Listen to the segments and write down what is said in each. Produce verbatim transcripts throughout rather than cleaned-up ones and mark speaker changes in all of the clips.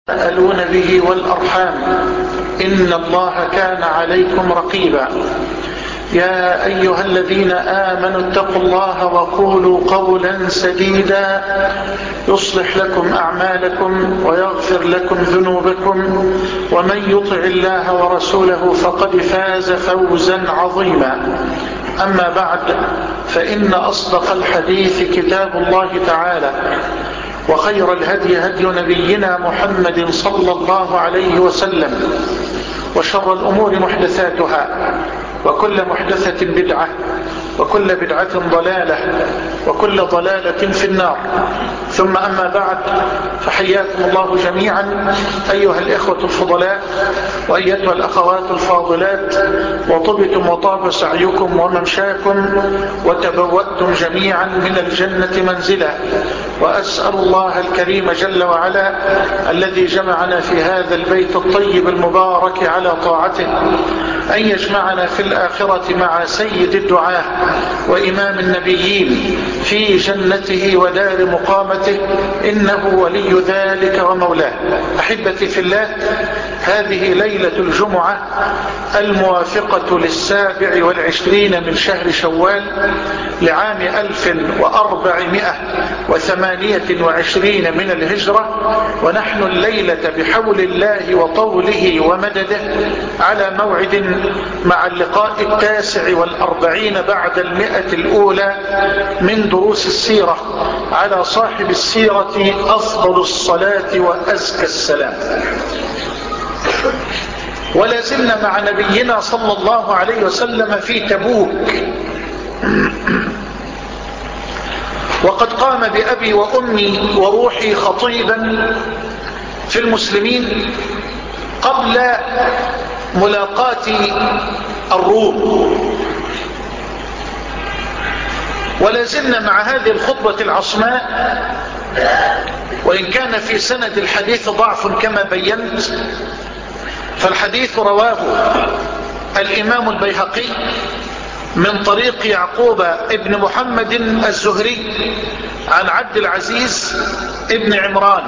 Speaker 1: تساءلون به والأرحام إن الله كان عليكم رقيبا. يا أيها الذين آمنوا اتقوا الله وقولوا قولا سديدا يصلح لكم أعمالكم ويغفر لكم ذنوبكم، ومن يطع الله ورسوله فقد فاز فوزا عظيما. أما بعد، فإن أصدق الحديث كتاب الله تعالى، وخير الهدي هدي نبينا محمد صلى الله عليه وسلم، وشر الأمور محدثاتها، وكل محدثة بدعة، وكل بدعة ضلالة، وكل ضلالة في النار. ثم أما بعد، فحياكم الله جميعا أيها الإخوة الفضلاء وأيتها الأخوات الفاضلات، وطبتم وطاب سعيكم وممشاكم، وتبوأتم جميعا من الجنة منزلا. وأسأل الله الكريم جل وعلا الذي جمعنا في هذا البيت الطيب المبارك على طاعته أن يجمعنا في الآخرة مع سيد الدعاة وإمام النبيين في جنته ودار مقامته، إنه ولي ذلك ومولاه. أحبتي في الله، هذه ليلة الجمعة الموافقة للسابع والعشرين من شهر شوال لعام ألف وأربعمائة وثمانية وعشرين من الهجرة، ونحن الليلة بحول الله وطوله ومدده على موعد مع اللقاء التاسع والأربعين بعد المئة الأولى من دروس السيرة على صاحب السيرة أفضل الصلاة وأزكى السلام. ولا زلنا مع نبينا صلى الله عليه وسلم في تبوك، وقد قام بأبي وأمي وروحي خطيبا في المسلمين قبل ملاقاة الروم. ولا زلنا مع هذه الخطبة العصماء، وإن كان في سند الحديث ضعف كما بينت، فالحديث رواه الإمام البيهقي من طريق يعقوب ابن محمد الزهري عن عبد العزيز ابن عمران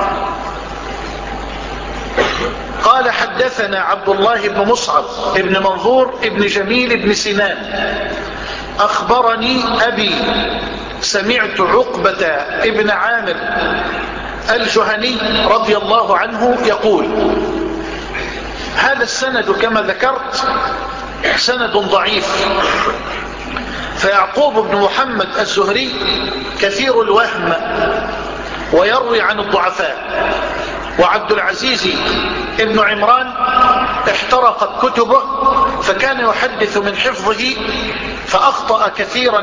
Speaker 1: قال: حدثنا عبد الله بن مصعب ابن منظور ابن جميل ابن سنان أخبرني أبي سمعت عقبة ابن عامر الجهني رضي الله عنه يقول. هذا السند كما ذكرت سند ضعيف، فيعقوب بن محمد الزهري كثير الوهم ويروي عن الضعفاء، وعبد العزيز ابن عمران احترقت كتبه فكان يحدث من حفظه فأخطأ كثيرا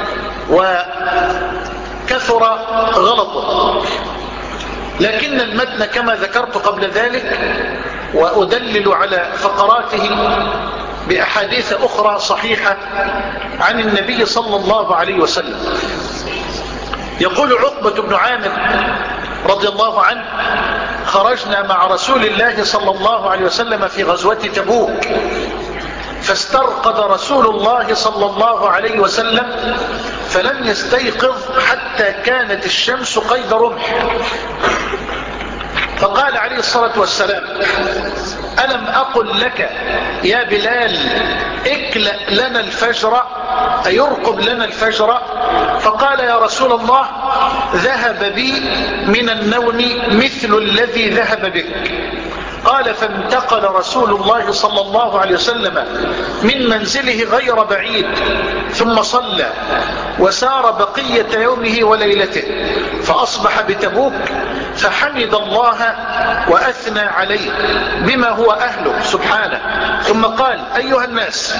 Speaker 1: وكثر غلطه. لكن المتن كما ذكرت قبل ذلك، وأدلل على فقراته بأحاديث أخرى صحيحة عن النبي صلى الله عليه وسلم. يقول عقبة بن عامر رضي الله عنه: خرجنا مع رسول الله صلى الله عليه وسلم في غزوة تبوك، فاسترقد رسول الله صلى الله عليه وسلم فلم يستيقظ حتى كانت الشمس قيد رمح، فقال عليه الصلاة والسلام: ألم أقل لك يا بلال اكلأ لنا الفجر، أيرقب لنا الفجر؟ فقال: يا رسول الله، ذهب بي من النوم مثل الذي ذهب بك. قال: فانتقل رسول الله صلى الله عليه وسلم من منزله غير بعيد، ثم صلى وسار بقية يومه وليلته، فأصبح بتبوك فحمد الله وأثنى عليه بما هو أهله سبحانه، ثم قال: أيها الناس،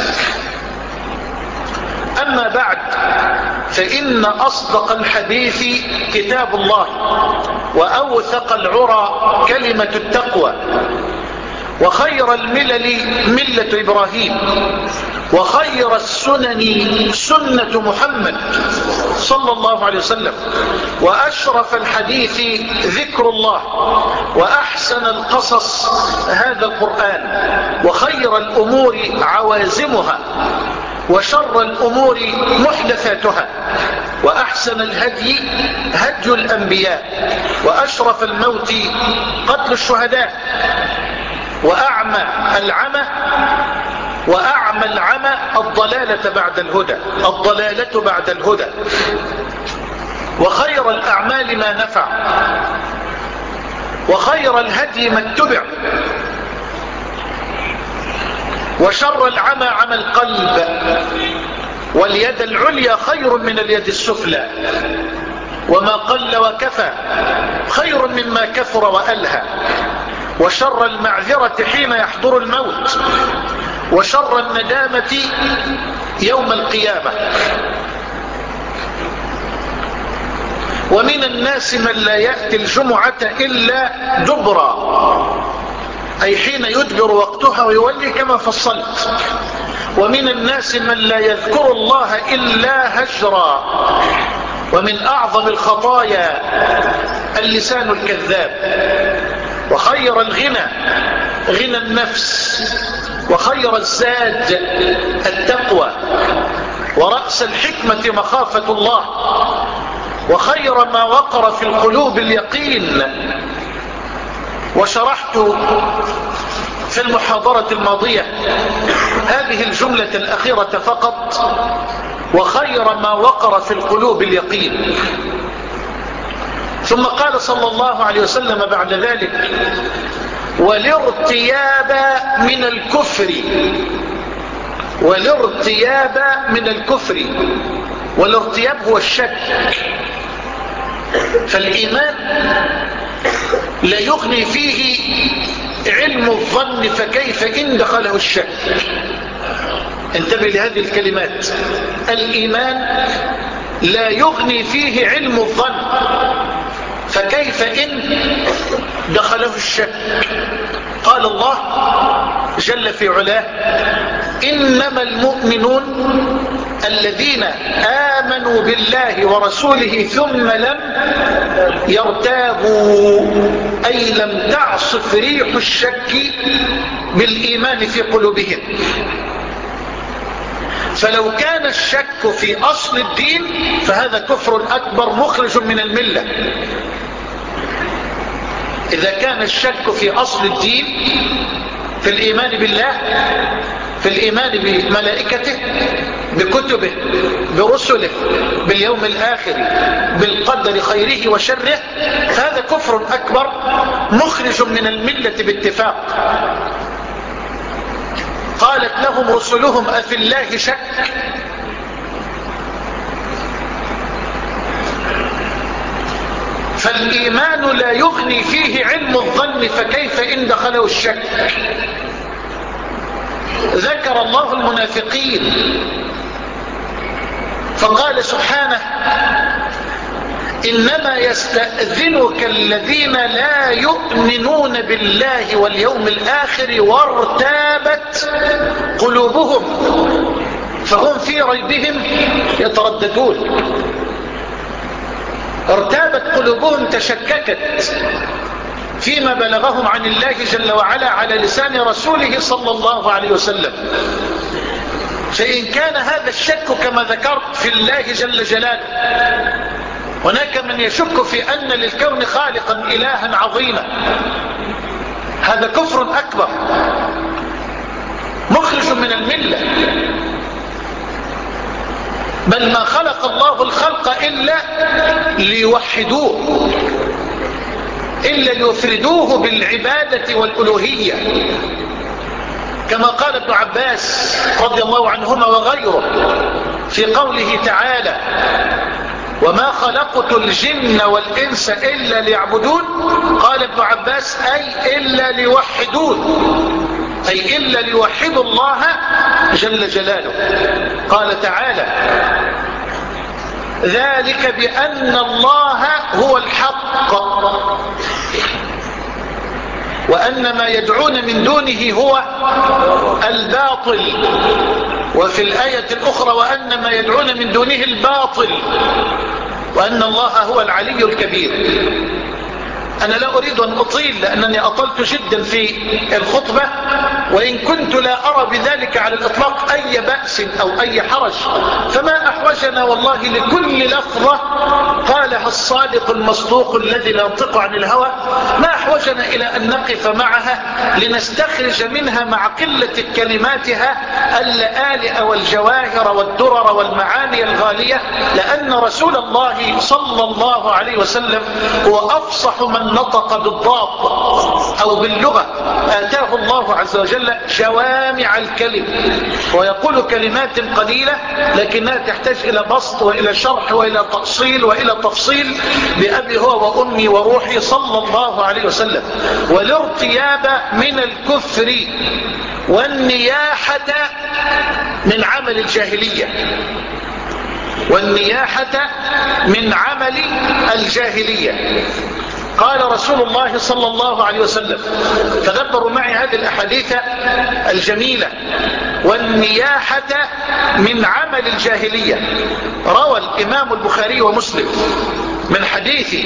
Speaker 1: أما بعد، فإن أصدق الحديث كتاب الله، وأوثق العرى كلمة التقوى، وخير الملل ملة إبراهيم، وخير السنن سنة محمد صلى الله عليه وسلم، وأشرف الحديث ذكر الله، وأحسن القصص هذا القرآن، وخير الأمور عوازمها، وشر الأمور محدثاتها، وأحسن الهدي هدي الأنبياء، وأشرف الموت قتل الشهداء، وأعمى العمى وأعمى العمى الضلالة بعد الهدى الضلالة بعد الهدى وخير الأعمال ما نفع، وخير الهدي ما اتبع، وشر العمى عمى القلب، واليد العليا خير من اليد السفلى، وما قل وكفى خير مما كثر وألهى، وشر المعذرة حين يحضر الموت، وشر الندامة يوم القيامة. ومن الناس من لا يأتي الجمعة إلا دبرا، أي حين يدبر وقتها ويولي كما فصلت. ومن الناس من لا يذكر الله إلا هجرا. ومن أعظم الخطايا اللسان الكذاب. وخير الغنى غنى النفس، وخير الزاد التقوى، ورأس الحكمة مخافة الله، وخير ما وقر في القلوب اليقين. وشرحت في المحاضرة الماضية هذه الجملة الأخيرة فقط: وخير ما وقر في القلوب اليقين. ثم قال صلى الله عليه وسلم بعد ذلك: والارتياب من الكفر والارتياب من الكفر والارتياب هو الشك. فالإيمان لا يغني فيه علم الظن، فكيف إن دخله الشك. انتبه لهذه الكلمات: الإيمان لا يغني فيه علم الظن، فكيف إن دخله الشك. قال الله جل في علاه: إنما المؤمنون الذين آمنوا بالله ورسوله ثم لم يرتابوا، أي لم تعصف ريح الشك بالإيمان في قلوبهم. فلو كان الشك في أصل الدين فهذا كفر أكبر مخرج من الملة. إذا كان الشك في أصل الدين، في الإيمان بالله، في الإيمان بملائكته، بكتبه، برسله، باليوم الآخر، بالقدر خيره وشره، فهذا كفر أكبر مخرج من الملة باتفاق. قالت لهم رسلهم: أفي الله شك؟ فالإيمان لا يغني فيه علم الظن، فكيف إن دخله الشك. ذكر الله المنافقين فقال سبحانه: إنما يستأذنك الذين لا يؤمنون بالله واليوم الآخر وارتابت قلوبهم فهم في ريبهم يترددون. ارتابت قلوبهم، تشككت فيما بلغهم عن الله جل وعلا على لسان رسوله صلى الله عليه وسلم. فإن كان هذا الشك كما ذكرت في الله جل جلاله، هناك من يشك في أن للكون خالقا إلها عظيما، هذا كفر أكبر مخرج من الملة. بل ما خلق الله الخلق إلا ليوحدوه، إلا ليفردوه بالعبادة والألوهية، كما قال ابن عباس رضي الله عنهما وغيره في قوله تعالى: وما خلقت الجن والإنس إلا ليعبدون. قال ابن عباس: أي إلا ليوحدون، أي إلا ليوحدوا الله جل جلاله. قال تعالى: ذلك بأن الله هو الحق وأن ما يدعون من دونه هو الباطل. وفي الآية الأخرى: وأن ما يدعون من دونه الباطل وأن الله هو العلي الكبير. أنا لا أريد أن أطيل لأنني أطلت جدا في الخطبة، وإن كنت لا أرى بذلك على الإطلاق أي بأس أو أي حرج، فما أحوجنا والله لكل لفظة قالها الصادق المصدوق الذي لا ينطق عن الهوى، ما أحوجنا إلى أن نقف معها لنستخرج منها مع قلة كلماتها اللآلئ والجواهر والدرر والمعاني الغالية، لأن رسول الله صلى الله عليه وسلم هو أفصح من نطق بالضاد أو باللغة، آتاه الله عز وجل جوامع الكلم، ويقول كلمات قليلة لكنها تحتاج إلى بسط وإلى شرح وإلى تأصيل وإلى تفصيل بأبي هو وأمي وروحي صلى الله عليه وسلم. والارتياب من الكفر والنياحة من عمل الجاهلية، والنياحة من عمل الجاهلية. قال رسول الله صلى الله عليه وسلم، تدبروا معي هذه الأحاديث الجميلة، والنياحة من عمل الجاهلية. روى الإمام البخاري ومسلم من حديث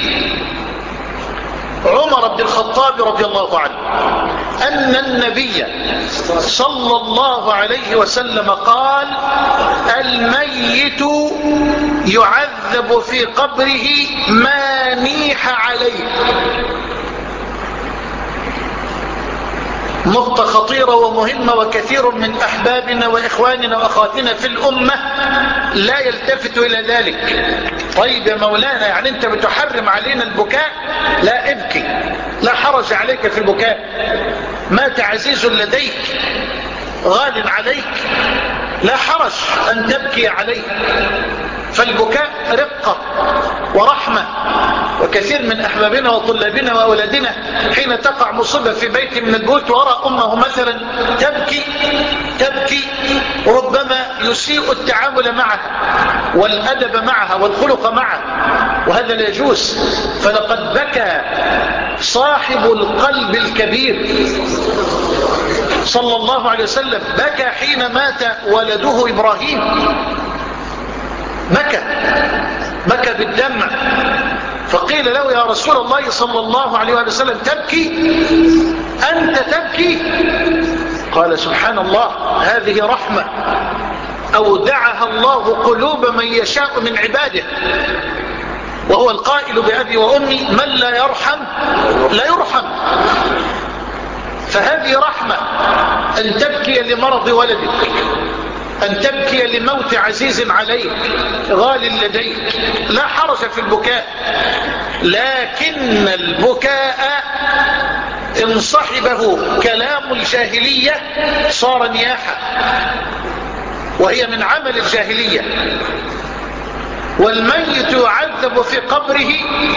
Speaker 1: عمر بن الخطاب رضي الله عنه أن النبي صلى الله عليه وسلم قال: الميت يعذب في قبره ما نيح عليه. نقطة خطيرة ومهمة، وكثير من أحبابنا وإخواننا وأخواتنا في الأمة لا يلتفت إلى ذلك. طيب يا مولانا، يعني أنت بتحرم علينا البكاء؟ لا، ابكي، لا حرج عليك في البكاء. مات عزيز لديك غال عليك، لا حرج أن تبكي عليه، فالبكاء رقة ورحمة. وكثير من أحبابنا وطلابنا وأولادنا حين تقع مصيبة في بيت من البيوت وأرى أمه مثلا تبكي تبكي ربما يسيء التعامل معها والأدب معها والخلق معها، وهذا لا يجوز. فلقد بكى صاحب القلب الكبير صلى الله عليه وسلم، بكى حين مات ولده إبراهيم، بكى بكى بالدمع. فقيل له: يا رسول الله صلى الله عليه وسلم تبكي؟ أنت تبكي؟ قال: سبحان الله، هذه رحمة أودعها الله قلوب من يشاء من عباده، وهو القائل بأبي وأمي: من لا يرحم لا يرحم. فهذه رحمة أن تبكي لمرض ولدك، أن تبكي لموت عزيز عليك غال لديك، لا حرج في البكاء. لكن البكاء إن صحبه كلام الجاهلية صار نياحة، وهي من عمل الجاهلية. والميت يعذب في قبره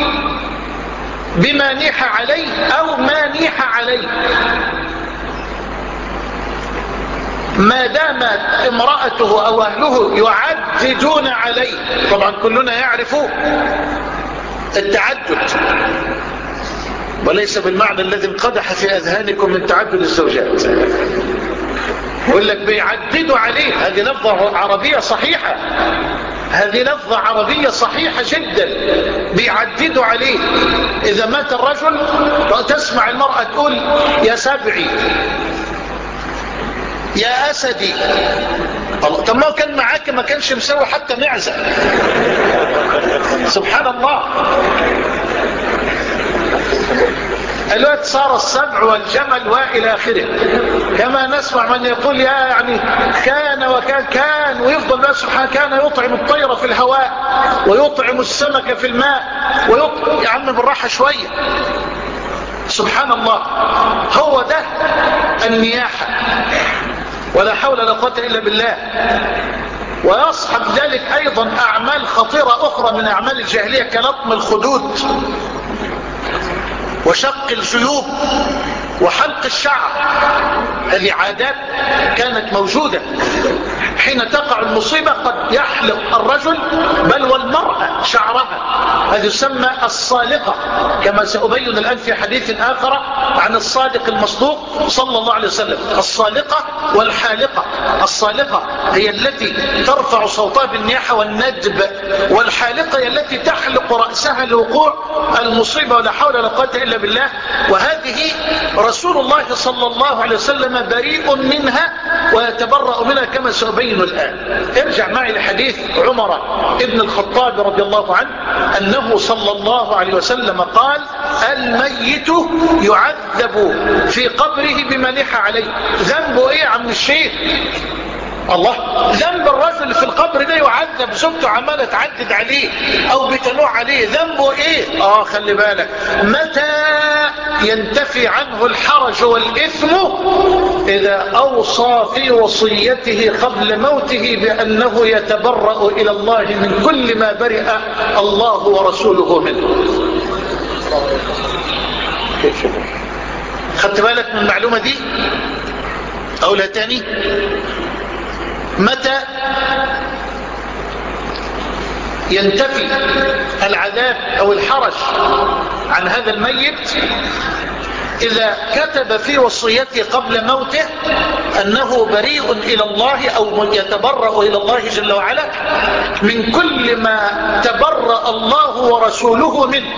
Speaker 1: بما نيح عليه أو ما نيح عليه، ما دامت امرأته أو أهله يعددون عليه. طبعا كلنا يعرف التعدد، وليس بالمعنى الذي انقدح في أذهانكم من تعدد الزوجات. يقول لك بيعددوا عليه، هذه لفظة عربية صحيحة، هذه لفظة عربية صحيحة جدا، بيعددوا عليه. إذا مات الرجل تسمع المرأة تقول: يا سبعي، يا أسدي. طب ما كان معاك ما كانش مسوي حتى معزة. سبحان الله. الوقت صار السبع والجمل وإلى آخره. كما نسمع من يقول: يا يعني كان وكان كان، ويفضل بقى سبحانه كان يطعم الطير في الهواء ويطعم السمك في الماء ويطعم. يا عم بالراحة شوية. سبحان الله. هو ده النياحة، ولا حول ولا قوة إلا بالله. ويصحب ذلك أيضا أعمال خطيرة أخرى من أعمال الجاهلية كلطم الخدود وشق الجيوب وحلق الشعر. هذه عادات كانت موجودة. حين تقع المصيبة قد يحلق الرجل بل والمرأة شعرها، هذا يسمى الصالقة، كما سأبين الآن في حديث آخر عن الصادق المصدوق صلى الله عليه وسلم. الصالقة والحالقة. الصالقة هي التي ترفع صوتها بالنياحة والندب، والحالقة هي التي تحلق رأسها لوقوع المصيبة، ولا حول ولا قوة إلا بالله. وهذه رسول الله صلى الله عليه وسلم بريء منها ويتبرأ منها كما سأبين الآن. ارجع معي لحديث عمر ابن الخطاب رضي الله عنه أنه صلى الله عليه وسلم قال: الميت يعذب في قبره بما نحى عليه. ذنبه ايه يا عم الشيخ؟ الله، ذنب الرجل في القبر ده يعذب، زوجته عماله تعدد عليه او بتنوع عليه، ذنبه ايه؟ اه خلي بالك، متى ينتفي عنه الحرج والاثم؟ اذا اوصى في وصيته قبل موته بانه يتبرأ الى الله من كل ما برئ الله ورسوله منه. خدت بالك من المعلومة دي؟ اقولها تاني. متى ينتفي العذاب او الحرج عن هذا الميت؟ اذا كتب في وصيته قبل موته انه بريء الى الله او يتبرأ الى الله جل وعلا من كل ما تبرأ الله ورسوله منه.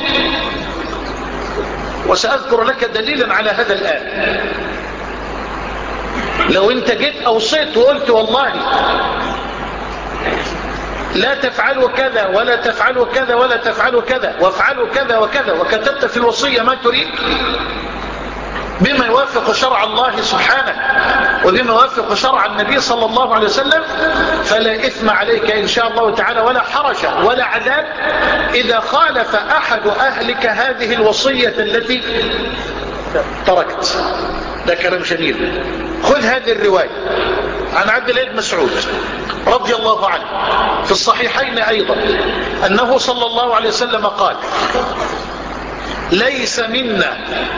Speaker 1: وسأذكر لك دليلا على هذا الآن. لو انت جيت اوصيت وقلت والله لا تفعلوا كذا ولا تفعلوا كذا ولا تفعلوا كذا وافعلوا كذا وكذا، وكتبت في الوصية ما تريد بما يوافق شرع الله سبحانه وبما يوافق شرع النبي صلى الله عليه وسلم، فلا إثم عليك إن شاء الله تعالى ولا حرج ولا عذاب إذا خالف أحد أهلك هذه الوصية التي تركت. ده كلام جميل. خذ هذه الرواية عن عبد الله بن مسعود رضي الله عنه في الصحيحين أيضا أنه صلى الله عليه وسلم قال: ليس منا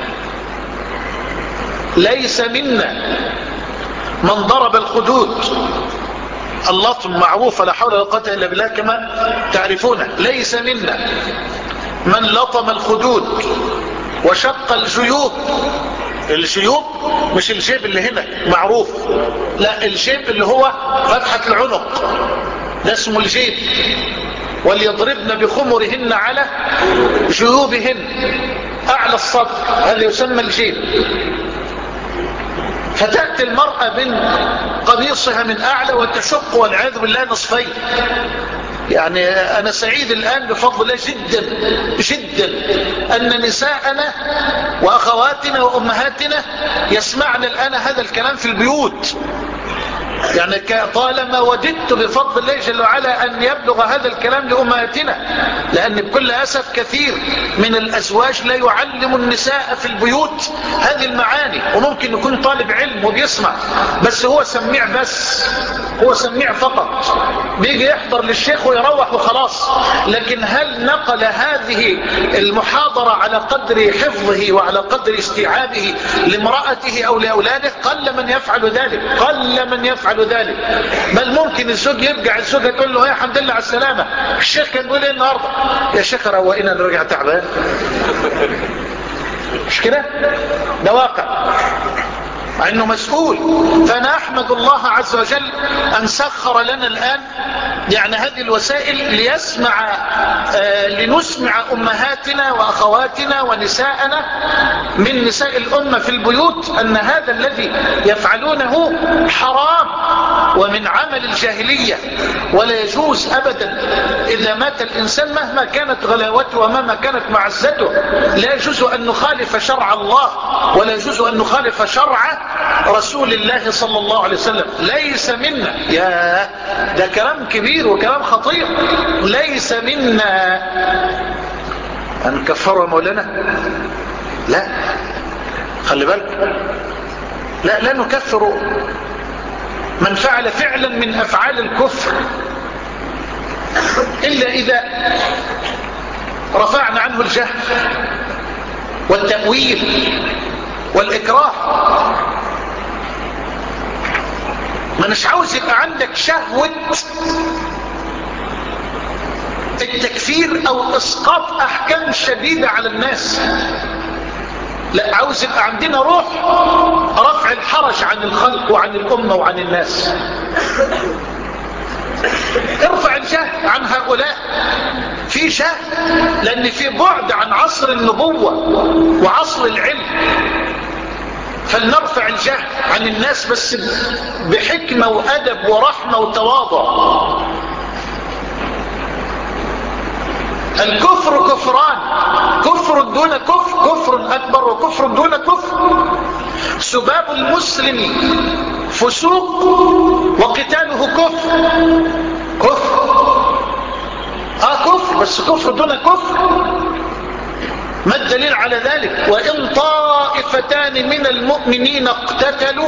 Speaker 1: ليس منا من ضرب الخدود. اللطم معروف، لا حول ولا قوة إلا بالله كما تعرفون. ليس منا من لطم الخدود وشق الجيوب. الجيوب مش الجيب اللي هنا معروف، لا، الجيب اللي هو فتحة العنق ده اسمه الجيب. وليضربن بخمرهن على جيوبهن، أعلى الصدر، هذا يسمى الجيب. فتأتي المرأة من قميصها من أعلى وتشق والعياذ بالله نصفين. يعني أنا سعيد الآن بفضل الله جدا جدا أن نساءنا وأخواتنا وأمهاتنا يسمعن الآن هذا الكلام في البيوت. يعني طالما وددت بفضل الله جل وعلا أن يبلغ هذا الكلام لأمهاتنا، لأن بكل أسف كثير من الأزواج لا يعلم النساء في البيوت هذه المعاني. وممكن يكون طالب علم وبيسمع بس هو سميع، بس هو سميع فقط، بيجي يحضر للشيخ ويروح وخلاص. لكن هل نقل هذه المحاضرة على قدر حفظه وعلى قدر استيعابه لامرأته أو لأولاده؟ قل من يفعل ذلك، قل من يفعل ذلك. بل ممكن الزوج يرجع، الزوجة تقول له: يا الحمد لله على السلامة، الشيخ كان بيقول ايه النهارده؟ يا شيخ روقنا نرجع تعبان. مش كده؟ ده واقع، مع انه مسؤول. فانا احمد الله عز وجل ان سخر لنا الان يعني هذه الوسائل ليسمع آه لنسمع امهاتنا واخواتنا ونساءنا من نساء الامه في البيوت ان هذا الذي يفعلونه حرام ومن عمل الجاهليه، ولا يجوز ابدا. اذا مات الانسان مهما كانت غلاوته ومهما كانت معزته، لا يجوز ان نخالف شرع الله ولا يجوز ان نخالف شرع رسول الله صلى الله عليه وسلم. ليس منا، يا ده كلام كبير وكلام خطير. ليس منا أن كفروا مولانا، لا، خلي بالك، لا لا نكفر من فعل فعلا من أفعال الكفر إلا إذا رفعنا عنه الجهل والتأويل والإكراه. ما نش عاوز يبقى عندك شهوة التكفير او اسقاط احكام شديدة على الناس، لا، عاوز يبقى عندنا روح رفع الحرج عن الخلق وعن الامة وعن الناس. ارفع الجهل عن هؤلاء، في جهل لان في بعد عن عصر النبوة وعصر العلم. فلنرفع الجهل عن الناس بس بحكمة وأدب ورحمة وتواضع. الكفر كفران، كفر دون كفر، كفر أكبر وكفر دون كفر. سباب المسلم فسوق وقتاله كفر، كفر اه كفر بس كفر دون كفر. ما الدليل على ذلك؟ وإن طائفتان من المؤمنين اقتتلوا،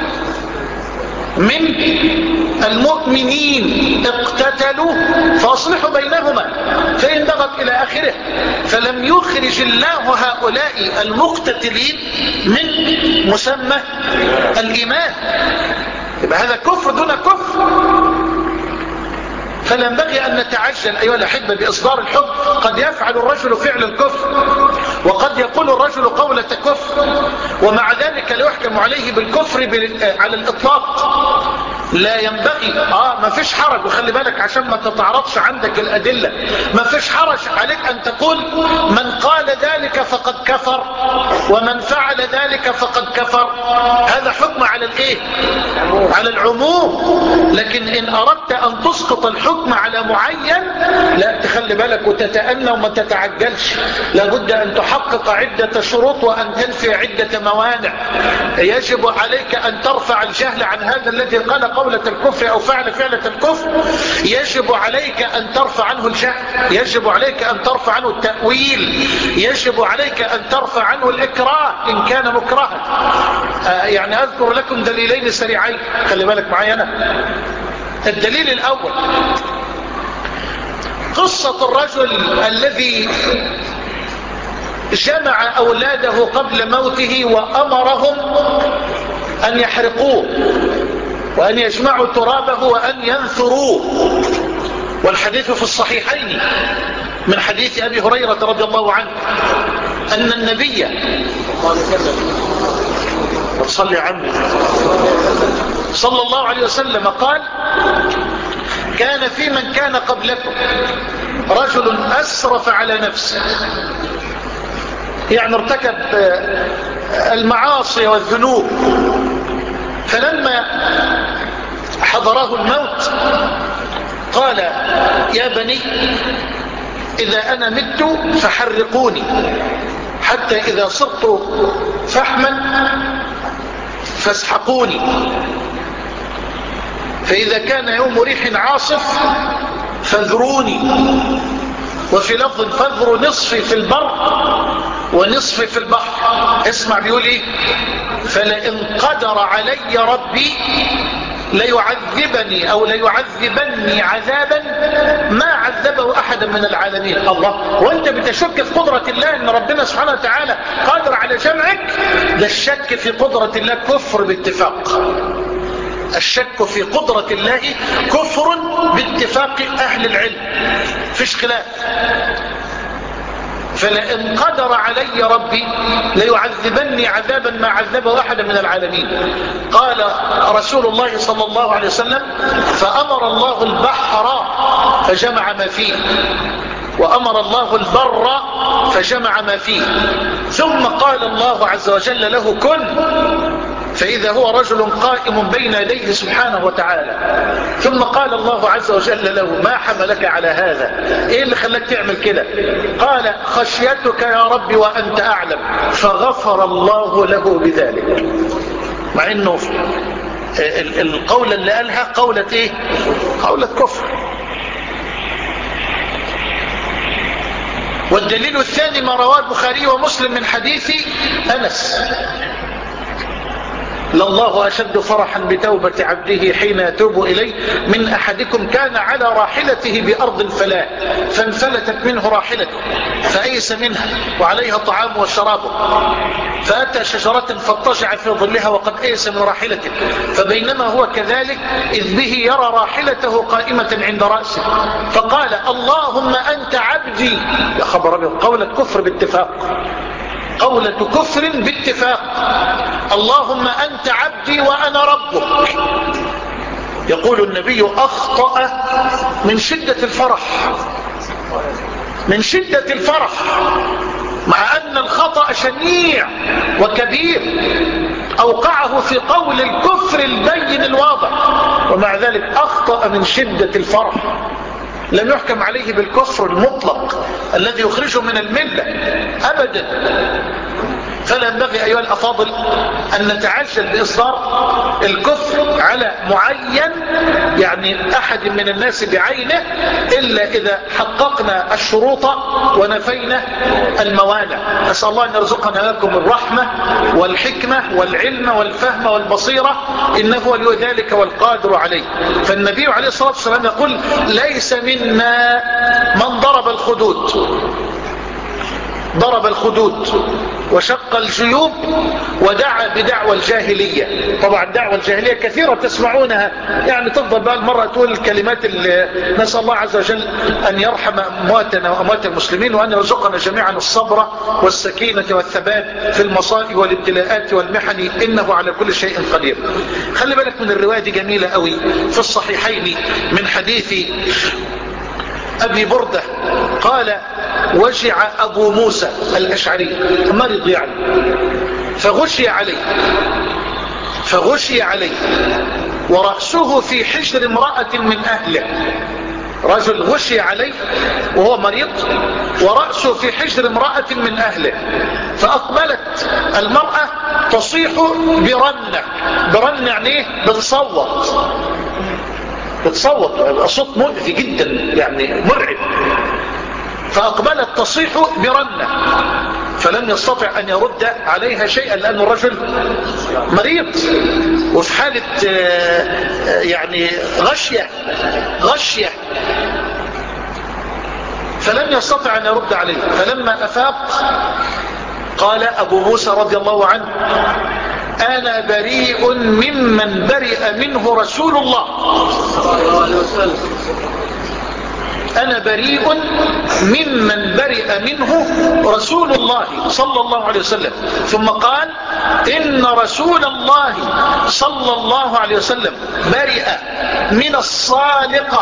Speaker 1: من المؤمنين اقتتلوا فأصلحوا بينهما فإن بغت إلى آخره. فلم يخرج الله هؤلاء المقتتلين من مسمى الإيمان، يبقى هذا كفر دون كفر. فلا ينبغي أن نتعجل أيها الأحبة بإصدار الحكم. قد يفعل الرجل فعل الكفر وقد يقول الرجل قولة كفر، ومع ذلك لا يحكم عليه بالكفر على الإطلاق. لا ينبغي اه ما فيش حرج، وخلي بالك عشان ما تتعرضش عندك الأدلة، ما فيش حرج عليك أن تقول من قال ذلك فقد كفر ومن فعل ذلك فقد كفر. هذا حكم على الايه؟ على العموم. لكن إن أردت أن تسقط الحكم على معين لا، تخلي بالك وتتأنى وما تتعجلش. لابد أن تحقق عدة شروط وأن تنفي عدة موانع. يجب عليك أن ترفع الجهل عن هذا الذي قال قولة الكفر أو فعل فعلة الكفر. يجب عليك أن ترفع عنه الجهل، يجب عليك أن ترفع عنه التأويل، يجب عليك أن ترفع عنه الإكراه إن كان مكرها. آه يعني أذكر لكم دليلين سريعين، خلي بالك معي أنا. الدليل الأول قصة الرجل الذي جمع أولاده قبل موته وأمرهم أن يحرقوه وأن يجمعوا ترابه وأن ينثروه. والحديث في الصحيحين من حديث أبي هريرة رضي الله عنه أن النبي صلى عنه صلى الله عليه وسلم قال: كان في من كان قبلكم رجل أسرف على نفسه، يعني ارتكب المعاصي والذنوب، فلما حضره الموت قال: يا بني إذا أنا مت فحرقوني حتى إذا صرت فحما فاسحقوني، فإذا كان يوم ريح عاصف فاذروني، وفي لفظ فاذروا نصفي في البر ونصفي في البحر. اسمع بيقول ايه: فلئن قدر علي ربي ليعذبني أو ليعذبني عذابا ما عذبه أحدا من العالمين. الله، وانت بتشك في قدرة الله ان ربنا سبحانه وتعالى قادر على جمعك؟ ده الشك في قدرة الله كفر باتفاق. الشك في قدرة الله كفر باتفاق أهل العلم، فيش خلاف. فلئن قدر علي ربي ليعذبني عذابا ما عذبه أحدا من العالمين. قال رسول الله صلى الله عليه وسلم: فأمر الله البحر فجمع ما فيه، وأمر الله البر فجمع ما فيه، ثم قال الله عز وجل له: كن، فإذا هو رجل قائم بين يديه سبحانه وتعالى. ثم قال الله عز وجل له: ما حملك على هذا؟ ايه اللي خلاك تعمل كده؟ قال: خشيتك يا ربي وأنت أعلم، فغفر الله له بذلك. مع انه القولة اللي قالها قولة ايه؟ قولة كفر. والدليل الثاني ما رواه البخاري ومسلم من حديث أنس: لله أشد فرحا بتوبة عبده حين يتوب إليه من أحدكم كان على راحلته بأرض الفلاة فانفلتت منه راحلته فأيس منها وعليها طعام وشرابه، فأتى شجرة فاضطجع في ظلها وقد أيس من راحلته، فبينما هو كذلك إذ به يرى راحلته قائمة عند رأسه، فقال: اللهم أنت عبدي. يا خبر أبيض، قولة كفر باتفاق، قولة كفر باتفاق. اللهم أنت عبدي وأنا ربك. يقول النبي: أخطأ من شدة الفرح، من شدة الفرح، مع أن الخطأ شنيع وكبير. أوقعه في قول الكفر البين الواضح، ومع ذلك أخطأ من شدة الفرح. لم يحكم عليه بالكفر المطلق الذي يخرجه من الملة أبدا. فلا ينبغي أيها الأفاضل أن نتعجل بإصدار الكفر على معين، يعني أحد من الناس بعينه، إلا إذا حققنا الشروط ونفينا الموانع. أسأل الله أن يرزقنا لكم الرحمة والحكمة والعلم والفهم والبصيرة، إنه ولي ذلك والقادر عليه. فالنبي عليه الصلاة والسلام يقول: ليس منا من ضرب الخدود ضرب الخدود وشق الجيوب ودعا بدعوى الجاهلية. طبعا دعوى الجاهلية كثيرة تسمعونها، يعني تفضل بقى المرة تقول الكلمات اللي نسأل الله عز وجل أن يرحم أمواتنا وأموات المسلمين، وأن يرزقنا جميعا الصبر والسكينة والثبات في المصائب والابتلاءات والمحن، إنه على كل شيء قدير. خلي بالك من الرواية دي جميلة قوي في الصحيحين من حديث أبي بردة قال: وجع أبو موسى الأشعري، مرض يعني، فغشي عليه فغشي عليه ورأسه في حجر امرأة من أهله. رجل غشي عليه وهو مريض ورأسه في حجر امرأة من أهله، فأقبلت المرأة تصيح برنة. برنة يعني ايه؟ بتصوت بتصوت صوت مؤذي جدا، يعني مرعب. فأقبلت تصيح برنة، فلم يستطع أن يرد عليها شيئا لأن الرجل مريض وفي حالة يعني غشية غشية فلم يستطع أن يرد عليه. فلما أفاق قال أبو موسى رضي الله عنه: أنا بريء ممن برئ منه رسول الله أنا بريء ممن برئ منه رسول الله صلى الله عليه وسلم. ثم قال: إن رسول الله صلى الله عليه وسلم برئ من الصالقة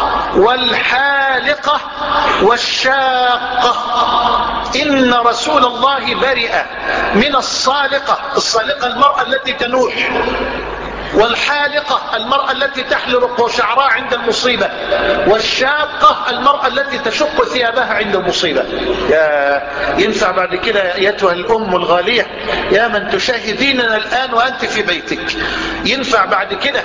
Speaker 1: والحالقة والشاقة. إن رسول الله برئ من الصالقة، الصالقة المرأة التي تنوح، والحالقة المرأة التي تحلق شعرها عند المصيبة، والشاقة المرأة التي تشق ثيابها عند المصيبة. يا ينفع بعد كده أيتها الأم الغالية يا من تشاهديننا الآن وأنت في بيتك، ينفع بعد كده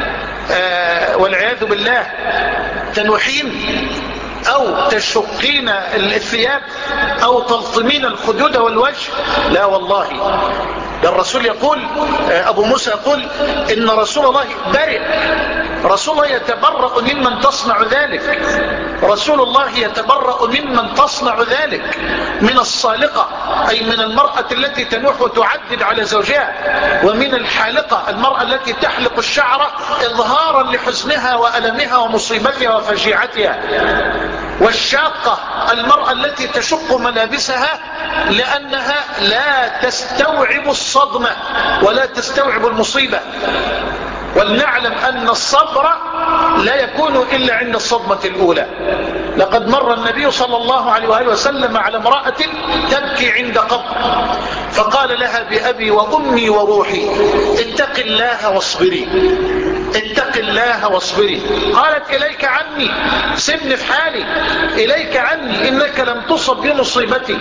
Speaker 1: آه والعياذ بالله تنوحين أو تشقين الثياب أو تلطمين الخدود والوجه؟ لا والله. ده الرسول يقول، أبو موسى يقول: إن رسول الله برئ. رسول الله يتبرأ ممن تصنع ذلك رسول الله يتبرأ ممن تصنع ذلك من الصالقة، أي من المرأة التي تنوح وتعدد على زوجها، ومن الحالقة المرأة التي تحلق الشعر إظهارا لحزنها وألمها ومصيبتها وفجيعتها، والشاقة المرأة التي تشق ملابسها لأنها لا تستوعب الصدمة ولا تستوعب المصيبة. ولنعلم أن الصبر لا يكون إلا عند الصدمة الأولى. لقد مر النبي صلى الله عليه وآله وسلم على امرأة تبكي عند قبر، فقال لها: بأبي وأمي وروحي اتق الله واصبري اتق الله واصبري. قالت: إليك عني، سبني في حالي، إليك عني، إنك لم تصب بمصيبتي.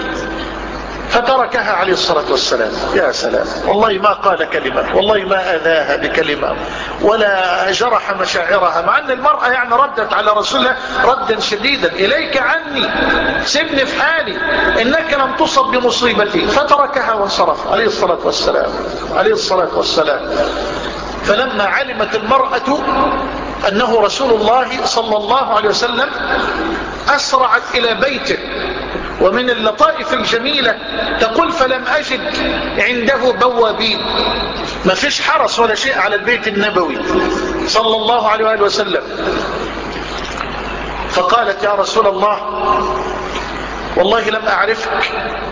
Speaker 1: فتركها عليه الصلاة والسلام. يا سلام، والله ما قال كلمة، والله ما أذاها بكلمة ولا جرح مشاعرها، مع أن المرأة يعني ردت على رسولها ردا شديدا: إليك عني، سبني في حالي، إنك لم تصب بمصيبتي. فتركها وانصرف عليه الصلاة والسلام عليه الصلاة والسلام. فلما علمت المرأة أنه رسول الله صلى الله عليه وسلم أسرعت إلى بيته. ومن اللطائف الجميلة تقول: فلم أجد عنده بوابين، ما فيش حرس ولا شيء على البيت النبوي صلى الله عليه وآله وسلم. فقالت: يا رسول الله والله لم أعرفك.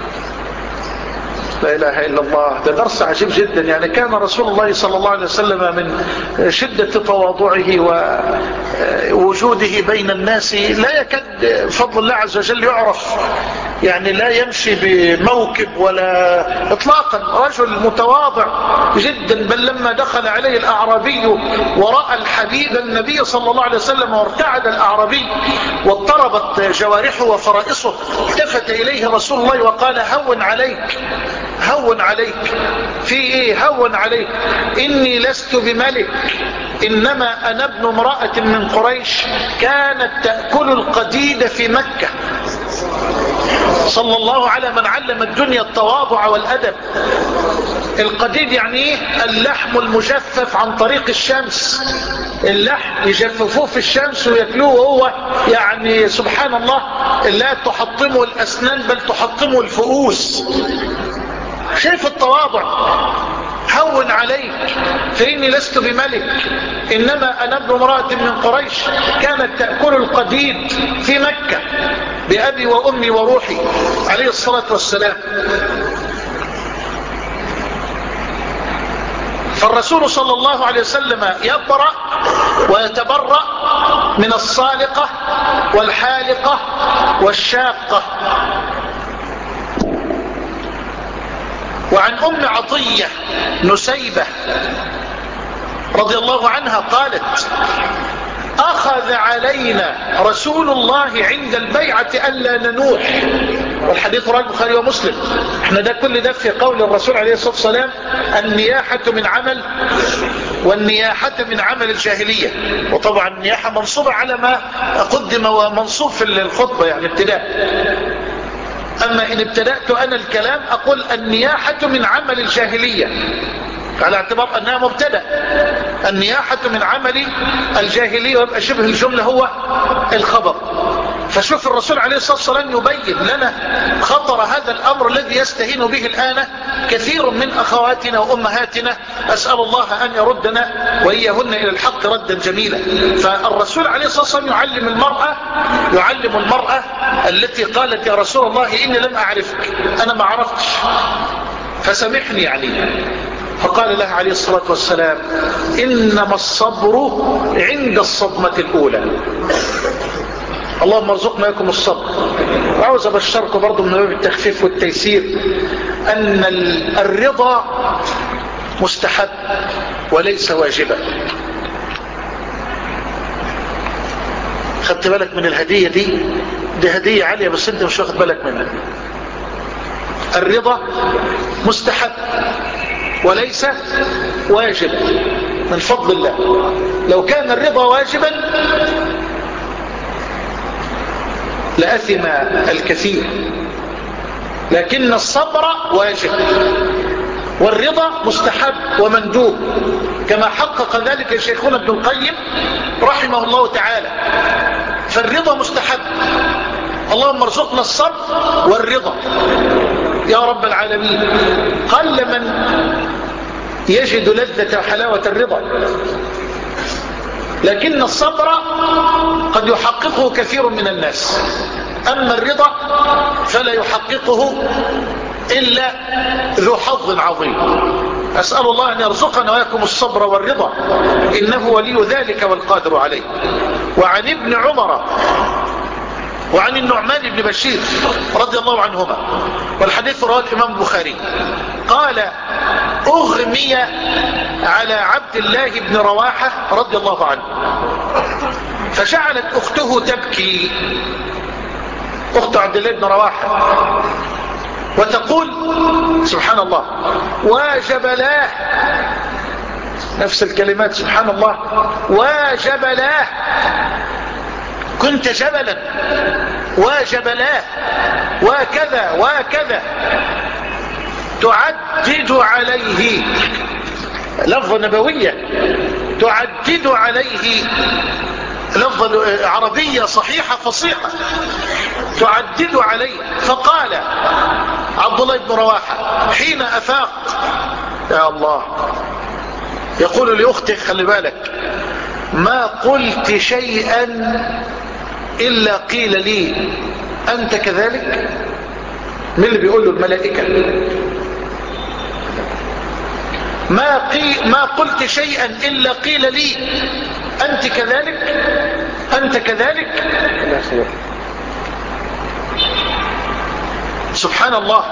Speaker 1: لا إله إلا الله. ده درس عجيب جدا. يعني كان رسول الله صلى الله عليه وسلم من شدة تواضعه ووجوده بين الناس لا يكاد فضل الله عز وجل يعرف يعني لا يمشي بموكب ولا اطلاقا، رجل متواضع جدا. بل لما دخل عليه الاعرابي ورأى الحبيب النبي صلى الله عليه وسلم وارتعد الاعرابي واضطربت جوارحه وفرائصه، التفت اليه رسول الله وقال: هون عليك هون عليك. في ايه؟ هون عليك، اني لست بملك، انما انا ابن امرأة من قريش كانت تأكل القديد في مكة. صلى الله على من علم الدنيا التواضع والأدب. القديد يعني ايه؟ اللحم المجفف عن طريق الشمس، اللحم يجففوه في الشمس ويأكلوه، وهو يعني سبحان الله لا تحطمه الأسنان بل تحطمه الفؤوس. شايف التواضع؟ هون عليك فإني لست بملك، إنما أنا ابن امرأة من قريش كانت تأكل القديد في مكة بأبي وأمي وروحي عليه الصلاة والسلام. فالرسول صلى الله عليه وسلم يبرأ ويتبرأ من الصالقة والحالقة والشاقة. وعن أم عطية نسيبة رضي الله عنها قالت: أخذ علينا رسول الله عند البيعة ألا ننوح. والحديث رواه البخاري ومسلم. احنا ده كل ده في قول الرسول عليه الصلاة والسلام: النياحة من عمل والنياحة من عمل الجاهلية. وطبعا النياحة منصوبة على ما قدم ومنصوب في الخطبة يعني ابتداء. أما إن ابتدأت أنا الكلام أقول النياحة من عمل الجاهلية على اعتبار أنها مبتدأ. النياحة من عمل الجاهلية، ويبقى شبه الجملة هو الخبر. فشوف الرسول عليه الصلاة والسلام يبين لنا خطر هذا الأمر الذي يستهين به الآن كثير من أخواتنا وأمهاتنا. أسأل الله أن يردنا وإياهن إلى الحق ردا جميلا. فالرسول عليه الصلاة والسلام يعلم المرأة يعلم المرأة التي قالت: يا رسول الله إني لم أعرفك، أنا ما عرفتش فسامحني يعني. فقال لها عليه الصلاة والسلام: إنما الصبر عند الصدمة الأولى. اللهم ارزقنا لكم الصبر. وعاوز أبشركم برضو من باب التخفيف والتيسير أن الرضا مستحب وليس واجبا. خدت بالك من الهدية دي؟ دي هدية عالية بس انت مش واخد بالك منها. الرضا مستحب وليس واجبا من فضل الله. لو كان الرضا واجبا لأثم الكثير، لكن الصبر واجب والرضا مستحب ومندوب، كما حقق ذلك شيخنا ابن القيم رحمه الله تعالى. فالرضا مستحب. اللهم ارزقنا الصبر والرضا يا رب العالمين. قل من يجد لذة وحلاوة الرضا، لكن الصبر قد يحققه كثير من الناس، أما الرضا فلا يحققه إلا ذو حظ عظيم. أسأل الله أن يرزقنا وياكم الصبر والرضا، إنه ولي ذلك والقادر عليه. وعن ابن عمر وعن النعمان بن بشير رضي الله عنهما، والحديث رواه الإمام البخاري، قال: أغمي على عبد الله بن رواحة رضي الله عنه، فجعلت أخته تبكي، أخت عبد الله بن رواحة، وتقول سبحان الله: وجبلاه، نفس الكلمات سبحان الله، وجبلاه، كنت جبلا، وجبلاه، وكذا وكذا، تعدد عليه، لفظة نبوية، تعدد عليه، لفظة عربية صحيحة فصيحة، تعدد عليه. فقال عبد الله بن رواحة حين أفاق: يا الله، يقول لأخته خلي بالك، ما قلت شيئا إلا قيل لي أنت كذلك. من اللي بيقول له؟ الملائكة. ما, قي... ما قلت شيئا إلا قيل لي أنت كذلك، أنت كذلك. سبحان الله.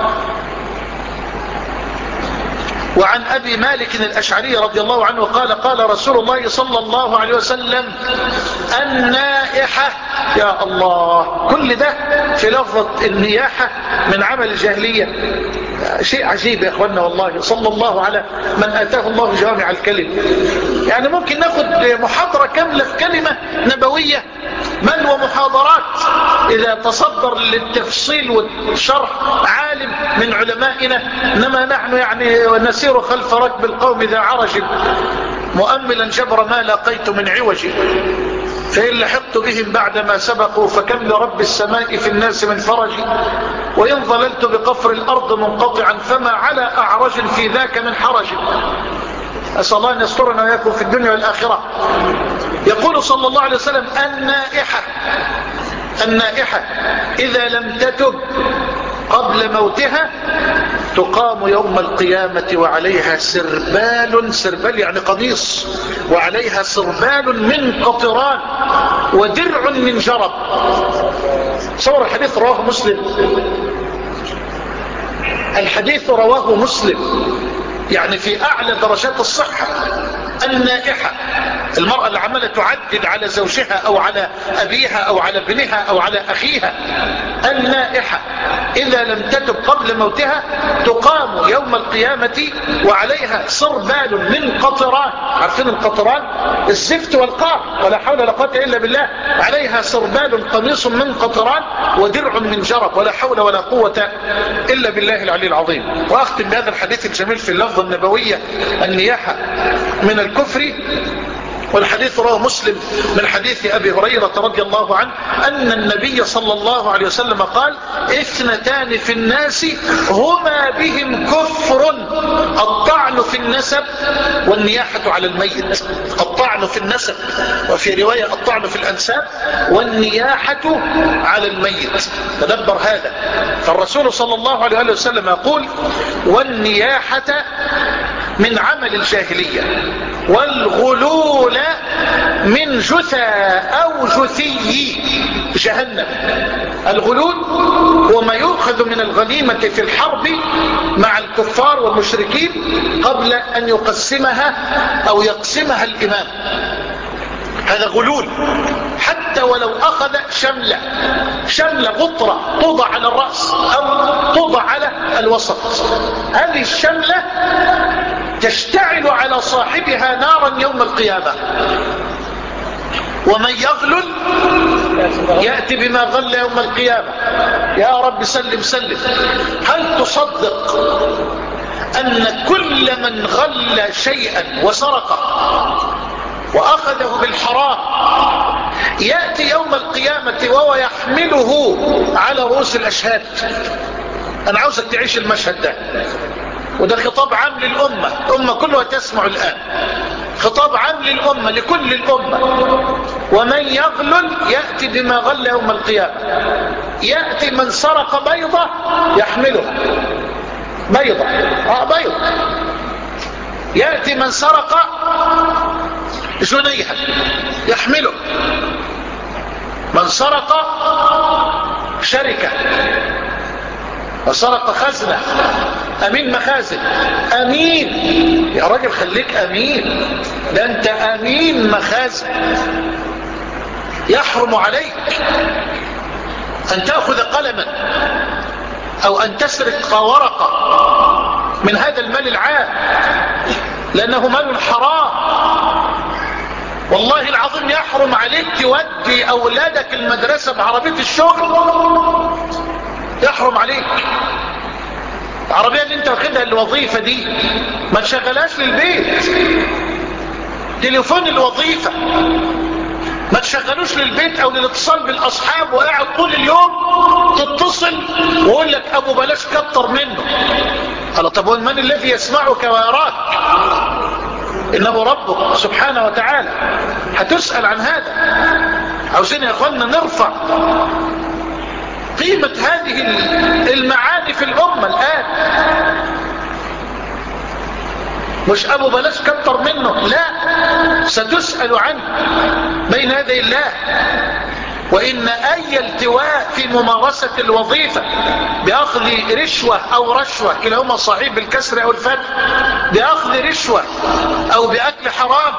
Speaker 1: وعن أبي مالك الأشعري رضي الله عنه قال قال رسول الله صلى الله عليه وسلم النائحة. يا الله، كل ده في لفظة النياحة من عمل الجاهلية. شيء عجيب يا اخوانا والله. صلى الله على من آتاه الله جوامع الكلم. يعني ممكن ناخد محاضرة كاملة في كلمة نبوية، بل ومحاضرات إذا تصدر للتفصيل والشرح عالم من علمائنا، إنما نحن يعني نسير خلف ركب القوم إذا عرج مؤملا جبر ما لقيت من عوج، فإن لحقت بهم بعدما سبقوا فكم لرب السماء في الناس من فرج، وإن ظللت بقفر الأرض منقطعا فما على أعرج في ذاك من حرج. أسأل الله أن يسترنا وياكم في الدنيا والآخرة. يقول صلى الله عليه وسلم النائحة النائحة إذا لم تتب قبل موتها تقام يوم القيامة وعليها سربال، سربال يعني قميص، وعليها سربال من قطران ودرع من جرب. صور الحديث رواه مسلم. الحديث رواه مسلم، يعني في أعلى درجات الصحة. النائحة المرأة اللي عمالة تعدد على زوجها أو على أبيها أو على ابنها أو على أخيها. النائحة إذا لم تتب قبل موتها تقام يوم القيامة وعليها سربال من قطران. عارفين القطران؟ الزفت والقار، ولا حول ولا قوة إلا بالله. عليها سربال قميص من قطران ودرع من جرب، ولا حول ولا قوة إلا بالله العلي العظيم. وأختم بهذا الحديث الجميل في اللفظة النبوية: النياحة من الكفر. والحديث رواه مسلم من حديث أبي هريرة رضي الله عنه أن النبي صلى الله عليه وسلم قال: اثنتان في الناس هما بهم كفر، الطعن في النسب والنياحة على الميت. الطعن في النسب، وفي رواية الطعن في الأنساب، والنياحة على الميت. تدبر هذا. فالرسول صلى الله عليه وسلم يقول: والنياحة من عمل الجاهلية، والغلول من جثى أو جثي جهنم. الغلول هو ما يؤخذ من الغنيمة في الحرب مع الكفار والمشركين قبل أن يقسمها أو يقسمها الإمام. هذا غلول، حتى ولو أخذ شملة شملة غطرة توضع على الرأس أو توضع على الوسط. هذه الشملة تشتعل على صاحبها نارا يوم القيامة. ومن يغلل يأتي بما غل يوم القيامة. يا رب سلم سلم. هل تصدق أن كل من غل شيئا وسرقه وأخذه بالحرام يأتي يوم القيامة وهو يحمله على رؤوس الأشهاد؟ أنا عاوزك تعيش المشهد ده، وده خطاب عام للأمة. الأمة كلها تسمع الآن. خطاب عام للأمة، لكل الأمة. ومن يغلل يأتي بما غل يوم القيامة. يأتي من سرق بيضة يحمله، بيضة آه بيضة. يأتي من سرق جنيها يحمله. من سرق شركة وسرق خزنة، أمين مخازن، أمين. يا راجل خليك أمين، ده أنت أمين مخازن. يحرم عليك أن تأخذ قلما أو أن تسرق ورقة من هذا المال العام، لأنه مال حرام. والله العظيم يحرم عليك تودي أولادك المدرسة بعربية الشغل. يحرم عليك. العربية اللي انت واخدها الوظيفة دي ما تشغلهاش للبيت. تليفون الوظيفة ما تشغلوش للبيت او للاتصال بالاصحاب، وقاعد طول اليوم تتصل ويقول لك ابو بلاش كتر منه. قال: طب من الذي يسمعك ويراك؟ انه ربك سبحانه وتعالى. هتسأل عن هذا. عاوزين يا اخوانا نرفع قيمة هذه المعاني في الأمة الآن. مش أبو بلاش كتر منه، لا، ستسأل عنه بين يدي الله. وإن أي التواء في ممارسة الوظيفة بأخذ رشوة أو رشوة، كلاهما صحيح بالكسر أو الفتح، بأخذ رشوة أو بأكل حرام،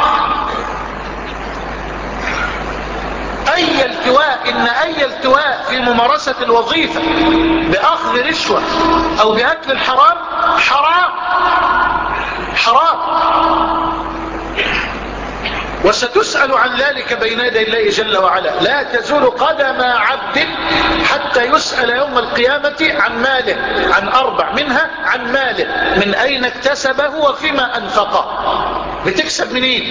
Speaker 1: أي التواء إن أي التواء في ممارسة الوظيفة بأخذ رشوة أو بأكل الحرام حرام حرام، وستسأل عن ذلك بين يدي الله جل وعلا. لا تزول قدم عبد حتى يسأل يوم القيامة عن ماله، عن أربع، منها عن ماله، من أين اكتسبه وفيما أنفقه، بتكسب منين؟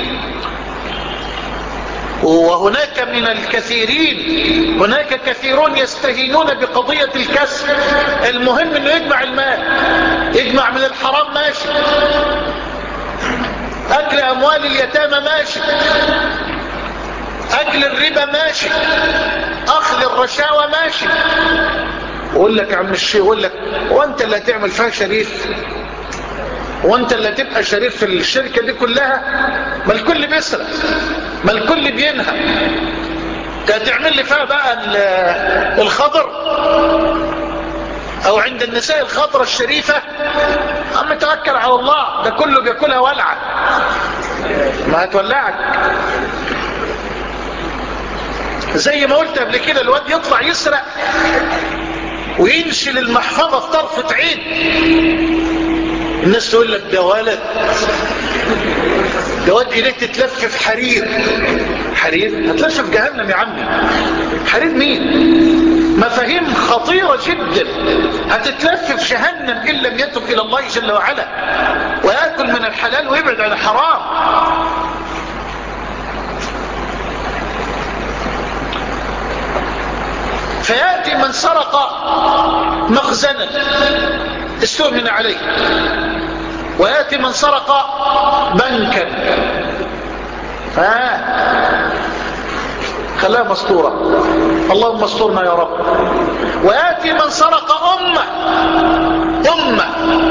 Speaker 1: وهناك من الكثيرين، هناك كثيرون يستهينون بقضية الكسب، المهم انه يجمع المال، يجمع من الحرام ماشي، اكل اموال اليتامى ماشي، اكل الربا ماشي، اخذ الرشاوى ماشي. وقول لك يا عم الشيخ، يقول لك وانت اللي هتعمل فيها شريف، وانت اللي هتبقى شريف في الشركة دي كلها؟ ما الكل بيسرق، ما الكل بينهب، هتعمل لي فيها بقى الخضر او عند النساء الخضرة الشريفة؟ عم توكل على الله، ده كله بياكلها ولعة، ما هتولعك. زي ما قلت قبل كده، الواد يطلع يسرق وينشل المحفظة في طرفة عين، الناس تقول لك ده ولد، ده واد ايديه تتلف في حرير. حرير؟ هتلف في جهنم يا عمي. حرير مين؟ مفاهيم خطيرة جدا، هتتلف في جهنم إن لم يتب إلى الله جل وعلا ويأكل من الحلال ويبعد عن الحرام. فيأتي من سرق مخزنا استؤمن عليه، ويأتي من سرق بنكا، ها خلاها مسطورة، اللهم استرنا يا رب. ويأتي من سرق أمة أمة،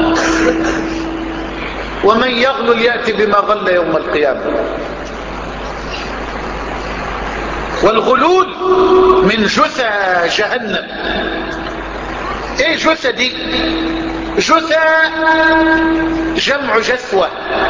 Speaker 1: ومن يغلل يأتي بما غل يوم القيامة. والغلول من جثى جهنم. ايه جثى دي؟ جثى جمع جثوة،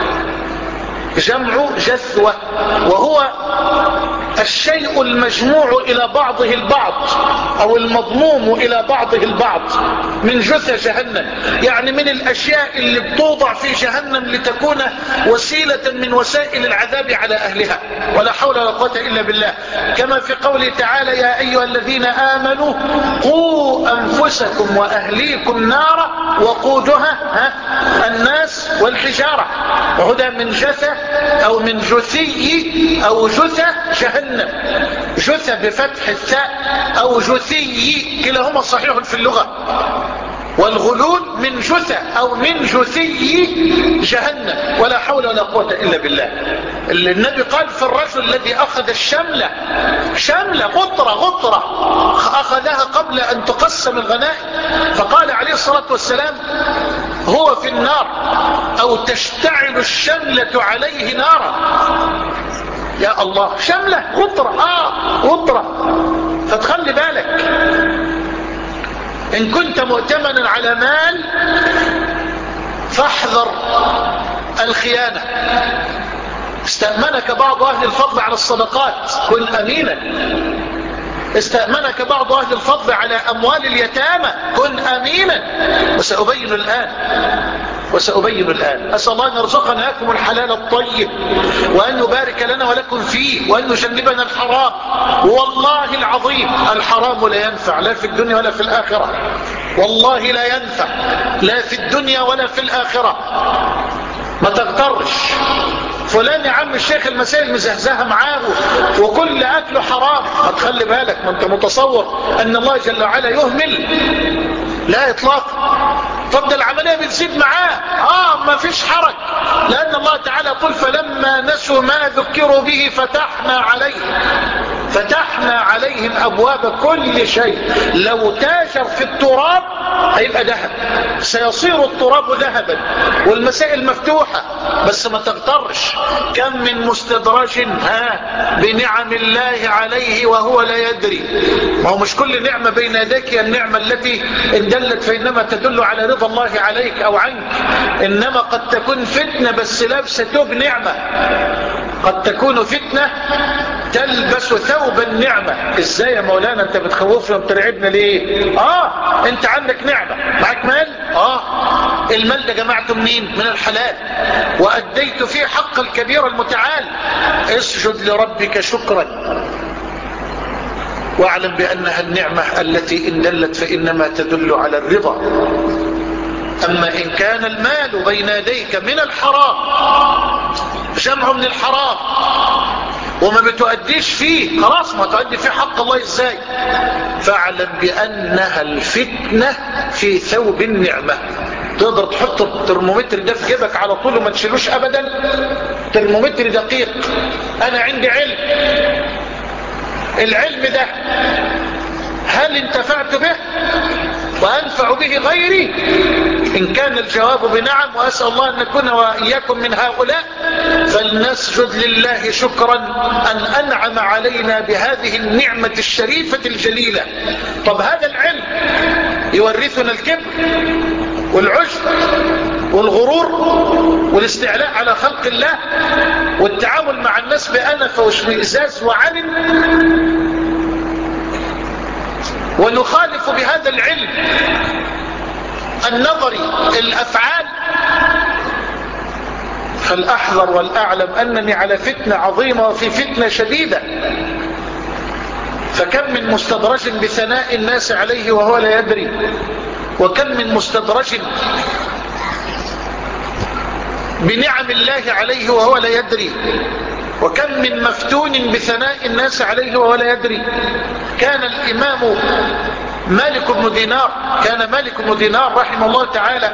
Speaker 1: جمع جثوة، وهو الشيء المجموع إلى بعضه البعض أو المضموم إلى بعضه البعض، من جثى جهنم، يعني من الأشياء اللي بتوضع في جهنم لتكون وسيلة من وسائل العذاب على أهلها، ولا حول ولا قوة إلا بالله. كما في قوله تعالى: يا أيها الذين آمنوا قوا أنفسكم وأهليكم نارا وقودها الناس والحجارة، وهذا من جثى أو من جثي أو جثى جهنم، جثى بفتح الثاء أو جثي، كلاهما صحيح في اللغة. والغلول من جثى أو من جثي جهنم، ولا حول ولا قوة إلا بالله. النبي قال في الرجل الذي أخذ الشملة، شملة غطرة غطرة أخذها قبل أن تقسم الغنائم، فقال عليه الصلاة والسلام: هو في النار، أو تشتعل الشملة عليه نارا. يا الله، شملة غطرة، آه غطرة. فتخلي بالك، إن كنت مؤتمنا على مال فاحذر الخيانة. استأمنك بعض أهل الفضل على الصدقات، كن أمينا. استأمنك بعض أهل الفضل على أموال اليتامى، كن أمينا. وسأبين الآن وسأبين الآن أسأل الله أن يرزقنا لكم الحلال الطيب، وأن يبارك لنا ولكم فيه، وأن يجنبنا الحرام. والله العظيم الحرام لا ينفع، لا في الدنيا ولا في الآخرة، والله لا ينفع لا في الدنيا ولا في الآخرة. ما تغترش فلان يا عم الشيخ المسائل مزهزها معاه وكل أكله حرام، ما تخلي بالك، ما انت متصور أن الله جل وعلا يهمل؟ لا إطلاق. طب ده العملية بتزيد معاه، آه ما فيش حرج، لأن الله تعالى يقول: فلما نسوا ونسوا ما ذكروا به فتحنا عليهم فتحنا عليهم أبواب كل شيء. لو تاجر في التراب هيبقى ذهب، سيصير التراب ذهبا، والمسائل مفتوحة. بس ما تغترش، كم من مستدرج ها بنعم الله عليه وهو لا يدري. ما هو مش كل نعمة بين يديك هي النعمة التي إن دلت فإنما تدل على رضا الله عليك أو عنك، إنما قد تكون فتنة بس لابسة ثوب نعمة. قد تكون فتنة تلبس ثوب النعمة. ازاي يا مولانا انت بتخوفنا وبترعبنا ليه؟ اه انت عندك نعمة، معك مال، اه المال ده جمعته منين؟ من الحلال، وأديت فيه حق الكبير المتعال. اسجد لربك شكرا واعلم بأنها النعمة التي إن دلت فإنما تدل على الرضا. أما إن كان المال بين يديك من الحرام، جمع من الحرام، وما بتؤديش فيه، خلاص ما تؤدي فيه حق الله ازاي؟ فاعلم بأنها الفتنة في ثوب النعمة. تقدر تحط الترمومتر ده في جيبك على طول وما تشيلوش أبدا؟ ترمومتر دقيق. أنا عندي علم، العلم ده هل انتفعت به وأنفع به غيري؟ إن كان الجواب بنعم، وأسأل الله أن نكون وإياكم من هؤلاء، فلنسجد لله شكرا أن أنعم علينا بهذه النعمة الشريفة الجليلة. طب هذا العلم يورثنا الكبر والعجب والغرور والاستعلاء على خلق الله والتعامل مع الناس بأنف واشمئزاز وعلم، ونخالف بهذا العلم النظري الأفعال. فالأحذر والأعلم أنني على فتنة عظيمة وفي فتنة شديدة. فكم من مستدرج بثناء الناس عليه وهو لا يدري، وكم من مستدرج بنعم الله عليه وهو لا يدري، وكم من مفتون بثناء الناس عليه وهو لا يدري. كان الإمام مالك بن دينار كان مالك بن دينار رحمه الله تعالى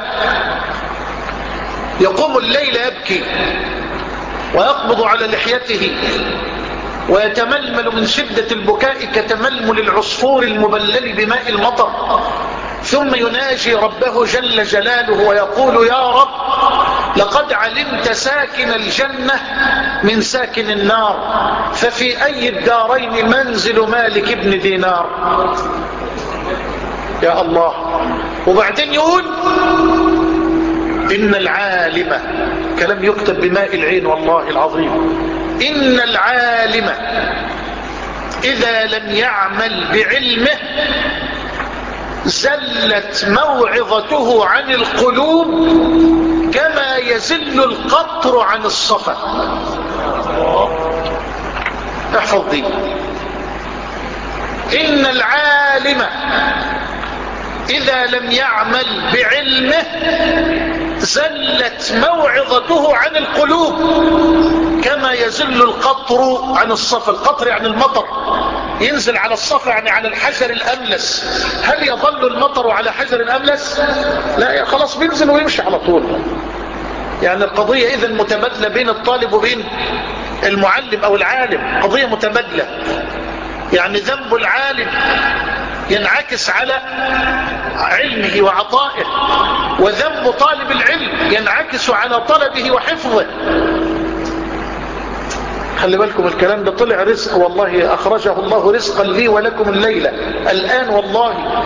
Speaker 1: يقوم الليل يبكي ويقبض على لحيته ويتململ من شدة البكاء كتململ العصفور المبلل بماء المطر، ثم يناجي ربه جل جلاله ويقول: يا رب، لقد علمت ساكن الجنة من ساكن النار، ففي أي الدارين منزل مالك بن دينار؟ يا الله. وبعدين يقول: إن العالم، كلام يكتب بماء العين والله العظيم، إن العالم إذا لم يعمل بعلمه زلت موعظته عن القلوب كما يزل القطر عن الصفا. احفظ دي. إن العالم إذا لم يعمل بعلمه زلت موعظته عن القلوب كما يزل القطر عن الصفا. القطر يعني المطر، ينزل على الصفا يعني على الحجر الأملس. هل يظل المطر على حجر أملس؟ لا، خلاص بينزل ويمشي على طول. يعني القضية إذن متبادلة بين الطالب وبين المعلم أو العالم، قضية متبادلة. يعني ذنب العالم ينعكس على علمه وعطائه، وذنب طالب العلم ينعكس على طلبه وحفظه. خلي بالكم الكلام ده طلع رزق والله، أخرجه الله رزقا لي ولكم الليلة الآن والله.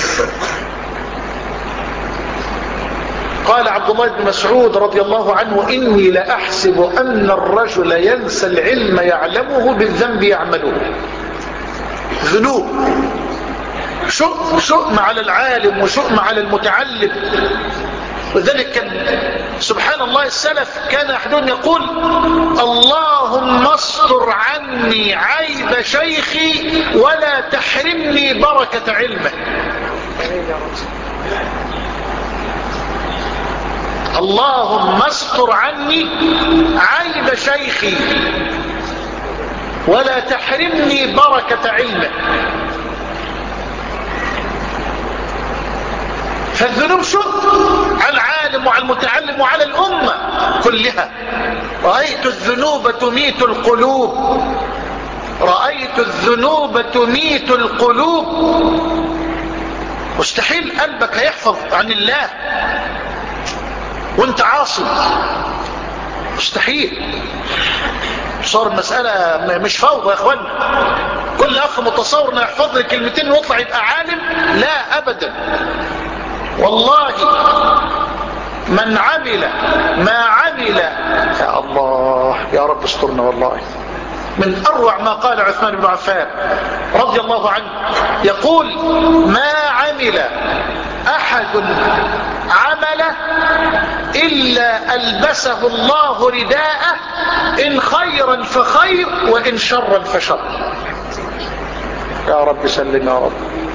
Speaker 1: قال عبد الله بن مسعود رضي الله عنه: إني لأحسب أن الرجل ينسى العلم يعلمه بالذنب يعمله. ذنوب، شؤم شؤم على العالم وشؤم على المتعلم. وذلك كان سبحان الله السلف كان أحدهم يقول: اللهم استر عني عيب شيخي ولا تحرمني بركة علمه. اللهم استر عني عيب شيخي ولا تحرمني بركة علمه. فالذنوب شؤم على العالم وعلى المتعلم وعلى الأمة كلها. رأيت الذنوب تميت القلوب، رأيت الذنوب تميت القلوب. مستحيل قلبك هيحفظ عن الله وانت عاصي، مستحيل. صار المسألة مش فوضى يا اخوانا، كل اخ متصور انه يحفظ لي كلمتين ويطلع يبقى عالم، لا ابدا. والله من عمل ما عمل، يا الله يا رب استرنا. والله من اروع ما قال عثمان بن عفان رضي الله عنه، يقول: ما عمل احد عمله الا البسه الله رداءه، ان خيرا فخير وان شرا فشر. يا رب سلم يا رب.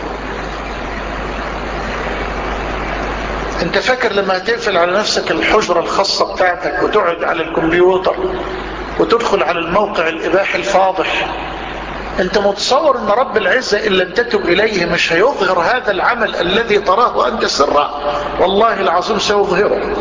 Speaker 1: انت فاكر لما هتقفل على نفسك الحجرة الخاصة بتاعتك وتقعد على الكمبيوتر وتدخل على الموقع الاباحي الفاضح، انت متصور ان رب العزة ان لم تتب اليه مش هيظهر هذا العمل الذي تراه وانت سرا؟ والله العظيم سيظهره.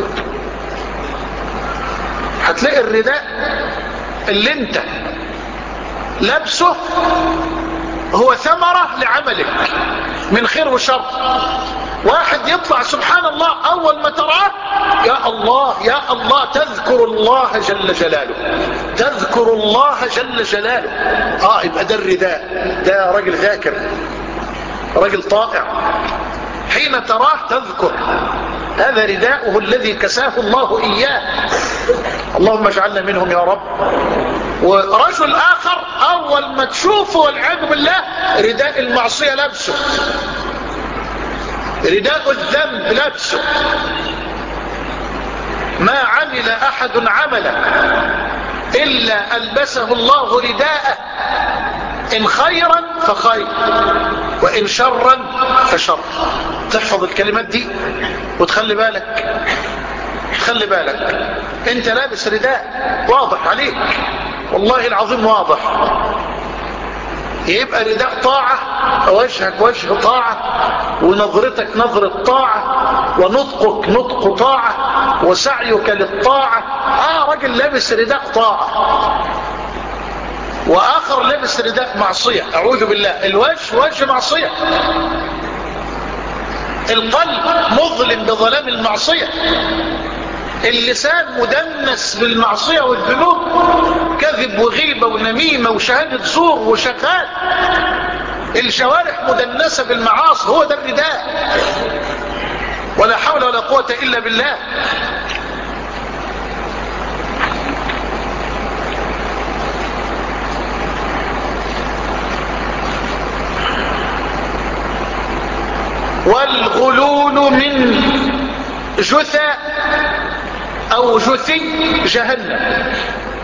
Speaker 1: هتلاقي الرداء اللي انت لابسه هو ثمرة لعملك من خير وشر. واحد يطلع سبحان الله اول ما تراه يا الله يا الله، تذكر الله جل جلاله، تذكر الله جل جلاله. اه يبقى ده الرداء، ده راجل ذاكر، راجل طائع. حين تراه تذكر، هذا رداؤه الذي كساه الله اياه. اللهم اجعلنا منهم يا رب. ورجل اخر اول ما تشوفه والعياذ بالله رداء المعصية لابسه، رداء الذنب لابسه. ما عمل احد عملا الا البسه الله رداءه، ان خيرا فخير وان شرا فشر. تحفظ الكلمات دي وتخلي بالك، خلي بالك انت لابس رداء واضح عليك، والله العظيم واضح. يبقى رداء طاعة، وجهك وجه طاعة، ونظرتك نظرة طاعة، ونطقك نطق طاعة، وسعيك للطاعة. اه راجل لابس رداء طاعة، واخر لابس رداء معصية. اعوذ بالله. الوجه وجه معصية، القلب مظلم بظلام المعصية، اللسان مدنس بالمعصية والذنوب، كذب وغيبة ونميمة وشهادة زور وشغال، الجوارح مدنسة بالمعاصي. هو ده الرداء، ولا حول ولا قوة إلا بالله. والغلول من جثى او جثي جهنم.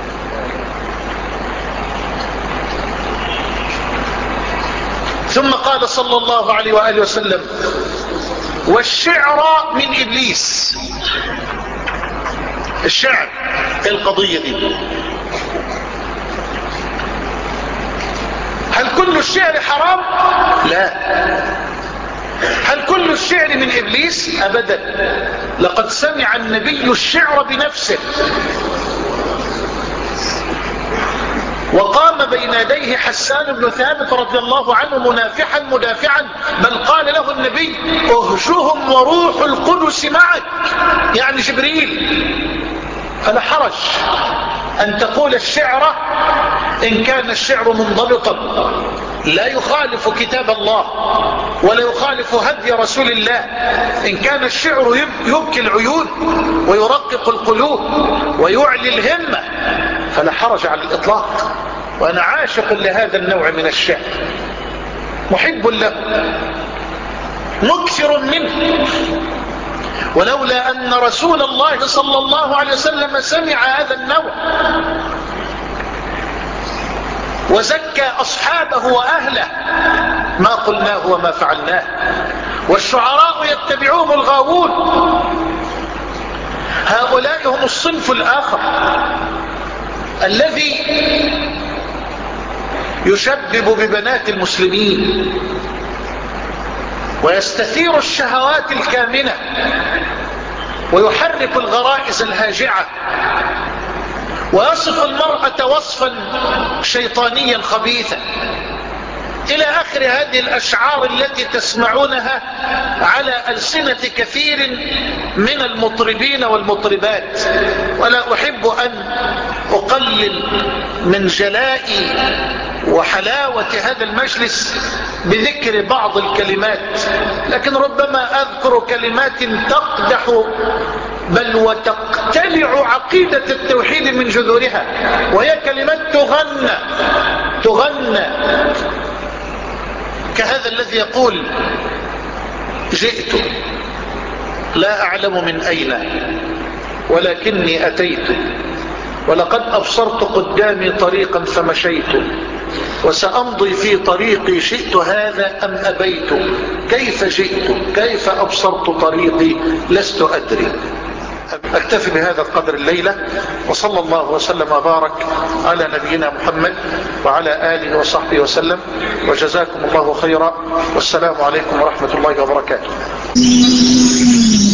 Speaker 1: ثم قال صلى الله عليه وآله وسلم: والشعر من ابليس. الشعر القضية دي، هل كل الشعر حرام؟ لا. هل كل الشعر من ابليس؟ ابدا. لقد سمع النبي الشعر بنفسه، وقام بين يديه حسان بن ثابت رضي الله عنه منافحا مدافعا، بل قال له النبي: اهجهم وروح القدس معك، يعني جبريل. فلا حرج ان تقول الشعر ان كان الشعر منضبطا لا يخالف كتاب الله ولا يخالف هدي رسول الله، ان كان الشعر يبكي العيون ويرقق القلوب ويعلي الهمة فلا حرج على الاطلاق. وانا عاشق لهذا النوع من الشعر، محب له، مكثر منه. ولولا ان رسول الله صلى الله عليه وسلم سمع هذا النوع وزكى أصحابه وأهله ما قلناه وما فعلناه. والشعراء يتبعوهم الغاوون، هؤلاء هم الصنف الآخر الذي يشبب ببنات المسلمين ويستثير الشهوات الكامنة ويحرك الغرائز الهاجعة ويصف المرأة وصفا شيطانيا خبيثا، إلى آخر هذه الأشعار التي تسمعونها على ألسنة كثير من المطربين والمطربات. ولا أحب أن أقلل من جلاء وحلاوة هذا المجلس بذكر بعض الكلمات، لكن ربما أذكر كلمات تقدح بل وتقتلع عقيدة التوحيد من جذورها، وهي كلمات تغنى تغنى كهذا الذي يقول: جئت لا أعلم من أين ولكني أتيت، ولقد أبصرت قدامي طريقا فمشيت، وسأمضي في طريقي شئت هذا أم أبيت، كيف جئت كيف أبصرت طريقي لست أدري. أكتفي بهذا القدر الليلة، وصلى الله وسلم وبارك على نبينا محمد وعلى آله وصحبه وسلم، وجزاكم الله خيرا، والسلام عليكم ورحمة الله وبركاته.